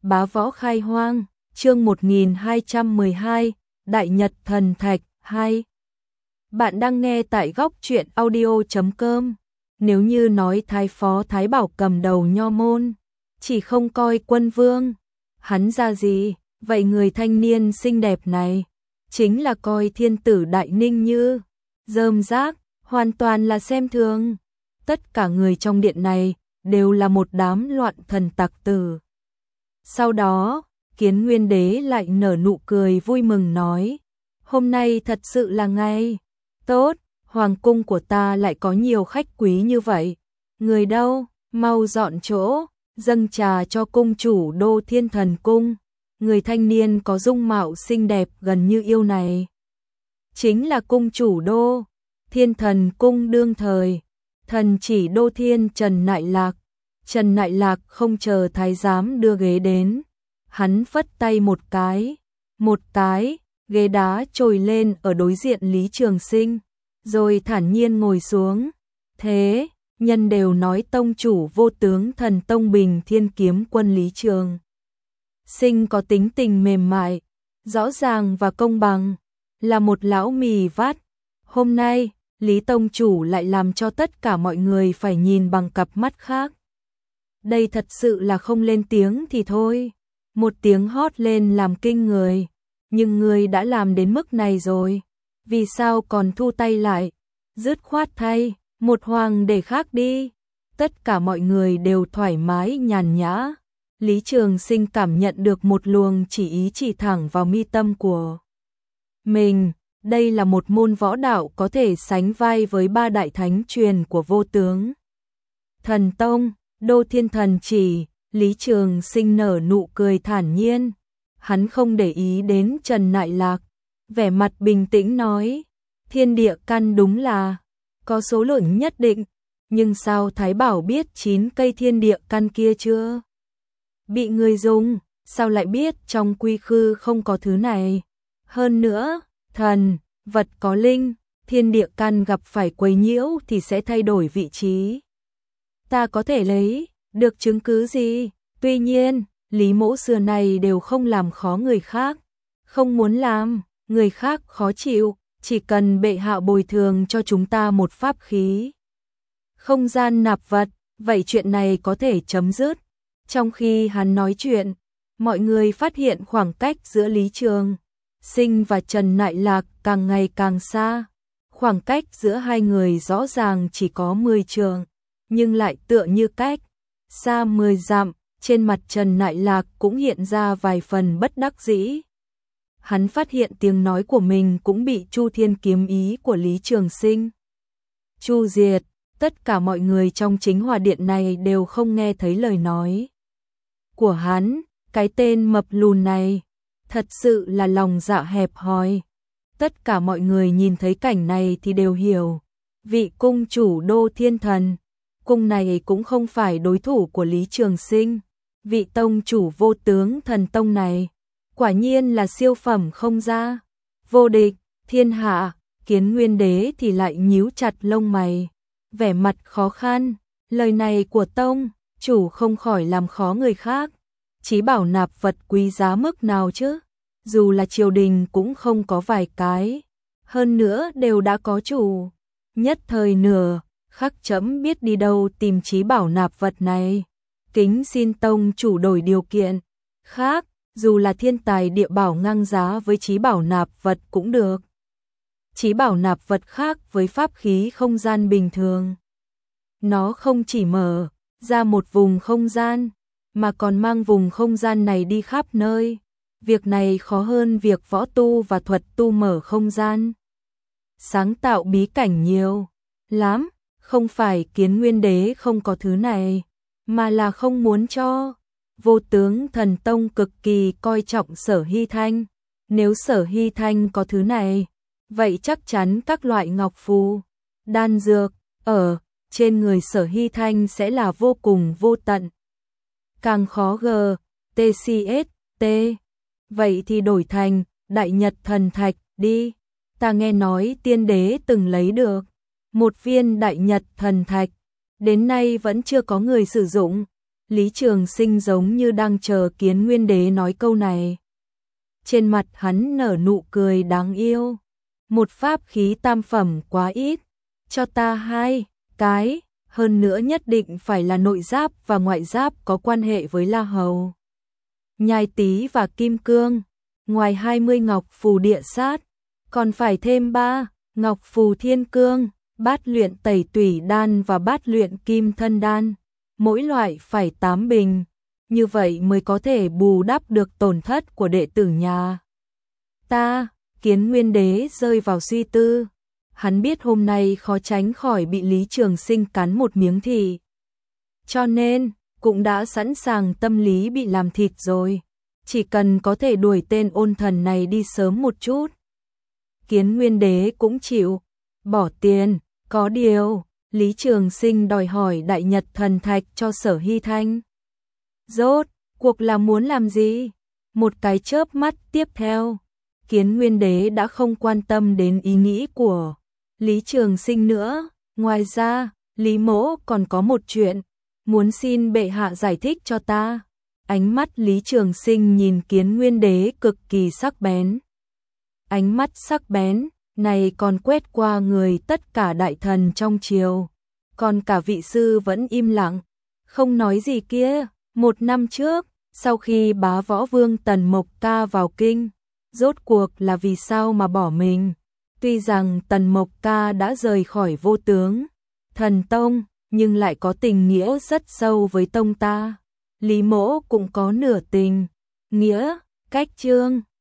Bá võ khai hoang, chương 1212, Đại Nhật Thần Thạch 2. Bạn đang nghe tại góc truyện audio.com. Nếu như nói Thái Phó Thái Bảo cầm đầu nho môn, chỉ không coi Quân Vương, hắn ra gì, vậy người thanh niên xinh đẹp này, chính là coi thiên tử Đại Ninh như rơm rác, hoàn toàn là xem thường. Tất cả người trong điện này đều là một đám loạn thần tặc tử. Sau đó, Kiến Nguyên Đế lại nở nụ cười vui mừng nói, hôm nay thật sự là ngày tốt, hoàng cung của ta lại có nhiều khách quý như vậy. Người đâu, mau dọn chỗ, dâng trà cho cung chủ Đô Thiên Thần Cung. Người thanh niên có dung mạo xinh đẹp gần như yêu này chính là cung chủ Đô Thiên Thần Cung đương thời, thần chỉ Đô Thiên Trần Nại Lạc. Trần Nại Lạc không chờ thái giám đưa ghế đến, hắn phất tay một cái, ghế đá trồi lên ở đối diện Lý Trường Sinh, rồi thản nhiên ngồi xuống. Thế, nhân đều nói tông chủ vô tướng thần tông Bình Thiên Kiếm Quân Lý Trường Sinh có tính tình mềm mại, rõ ràng và công bằng, là một lão mì vắt. Hôm nay, Lý tông chủ lại làm cho tất cả mọi người phải nhìn bằng cặp mắt khác. Đây thật sự là không lên tiếng thì thôi, một tiếng hót lên làm kinh người, nhưng người đã làm đến mức này rồi, vì sao còn thu tay lại, dứt khoát thay, một hoàng để khác đi. Tất cả mọi người đều thoải mái nhàn nhã. Lý Trường Sinh cảm nhận được một luồng chỉ ý chỉ thẳng vào mi tâm của mình. Đây là một môn võ đạo có thể sánh vai với ba đại thánh truyền của vô tướng thần tông, Đô Thiên Thần Chỉ. Lý Trường Sinh nở nụ cười thản nhiên, hắn không để ý đến Trần Nại Lạc, vẻ mặt bình tĩnh nói, thiên địa căn đúng là có số lượng nhất định, nhưng sao Thái Bảo biết 9 cây thiên địa căn kia chưa bị người dùng, sao lại biết trong quy khư không có thứ này. Hơn nữa, thần, vật có linh, thiên địa căn gặp phải quấy nhiễu thì sẽ thay đổi vị trí. Ta có thể lấy được chứng cứ gì? Tuy nhiên, Lý Mỗ xưa này đều không làm khó người khác, không muốn làm người khác khó chịu, chỉ cần bệ hạ bồi thường cho chúng ta một pháp khí không gian nạp vật, vậy chuyện này có thể chấm dứt. Trong khi hắn nói chuyện, mọi người phát hiện khoảng cách giữa Lý Trường Sinh và Trần Nại Lạc càng ngày càng xa. Khoảng cách giữa hai người rõ ràng chỉ có 10 trượng, nhưng lại tựa như cách xa 10 dặm. Trên mặt Trần Nại Lạc cũng hiện ra vài phần bất đắc dĩ. Hắn phát hiện tiếng nói của mình cũng bị Chu Thiên kiếm ý của Lý Trường Sinh chu diệt. Tất cả mọi người trong chính hòa điện này đều không nghe thấy lời nói của hắn. Cái tên mập lùn này thật sự là lòng dạ hẹp hòi. Tất cả mọi người nhìn thấy cảnh này thì đều hiểu, vị cung chủ Đô Thiên Thần Cung này cũng không phải đối thủ của Lý Trường Sinh. Vị tông chủ vô tướng thần tông này quả nhiên là siêu phẩm không ra, vô địch thiên hạ. Kiến Nguyên Đế thì lại nhíu chặt lông mày, vẻ mặt khó khăn. Lời này của tông chủ không khỏi làm khó người khác. Chí bảo nạp vật quý giá mức nào chứ, dù là triều đình cũng không có vài cái, hơn nữa đều đã có chủ. Nhất thời nửa khắc chấm biết đi đâu tìm chí bảo nạp vật này, kính xin tông chủ đổi điều kiện khác, dù là thiên tài địa bảo ngang giá với chí bảo nạp vật cũng được. Chí bảo nạp vật khác với pháp khí không gian bình thường, nó không chỉ mở ra một vùng không gian, mà còn mang vùng không gian này đi khắp nơi. Việc này khó hơn việc võ tu và thuật tu mở không gian, sáng tạo bí cảnh nhiều lắm. Không phải Kiến Nguyên Đế không có thứ này, mà là không muốn cho. Vô tướng thần tông cực kỳ coi trọng Sở Hy Thanh. Nếu Sở Hy Thanh có thứ này, vậy chắc chắn các loại ngọc phù, đan dược ở trên người Sở Hy Thanh sẽ là vô cùng vô tận, càng khó TCST. Vậy thì đổi thành Đại Nhật Thần Thạch đi. Ta nghe nói tiên đế từng lấy được một viên Đại Nhật Thần Thạch, đến nay vẫn chưa có người sử dụng. Lý Trường Sinh giống như đang chờ Kiến Nguyên Đế nói câu này. Trên mặt hắn nở nụ cười đáng yêu. Một pháp khí tam phẩm quá ít, cho ta 2 cái, hơn nữa nhất định phải là nội giáp và ngoại giáp có quan hệ với La Hầu. Nhai tí và kim cương, ngoài 20 ngọc phù địa sát, còn phải thêm 3 ngọc phù thiên cương, bát luyện tẩy tủy đan và bát luyện kim thân đan, mỗi loại phải 8 bình, như vậy mới có thể bù đắp được tổn thất của đệ tử nhà ta. Kiến Nguyên Đế rơi vào suy tư, hắn biết hôm nay khó tránh khỏi bị Lý Trường Sinh cắn một miếng thịt, cho nên cũng đã sẵn sàng tâm lý bị làm thịt rồi, chỉ cần có thể đuổi tên ôn thần này đi sớm một chút. Kiến Nguyên Đế cũng chịu bỏ tiền, có điều Lý Trường Sinh đòi hỏi Đại Nhật Thần Thạch cho Sở Hy Thanh. Rốt cuộc là muốn làm gì? Một cái chớp mắt tiếp theo, Kiến Nguyên Đế đã không quan tâm đến ý nghĩ của Lý Trường Sinh nữa. Ngoài ra, Lý Mỗ còn có một chuyện, muốn xin bệ hạ giải thích cho ta. Ánh mắt Lý Trường Sinh nhìn Kiến Nguyên Đế cực kỳ sắc bén. Ánh mắt sắc bén này còn quét qua người tất cả đại thần trong triều. Còn cả vị sư vẫn im lặng, không nói gì kia. 1 năm trước, sau khi bá võ vương Tần Mộc Ca vào kinh, rốt cuộc là vì sao mà bỏ mình? Tuy rằng Tần Mộc Ca đã rời khỏi Vô Tướng Thần Tông, nhưng lại có tình nghĩa rất sâu với tông ta. Lý Mỗ cũng có nửa tình nghĩa, cách chương.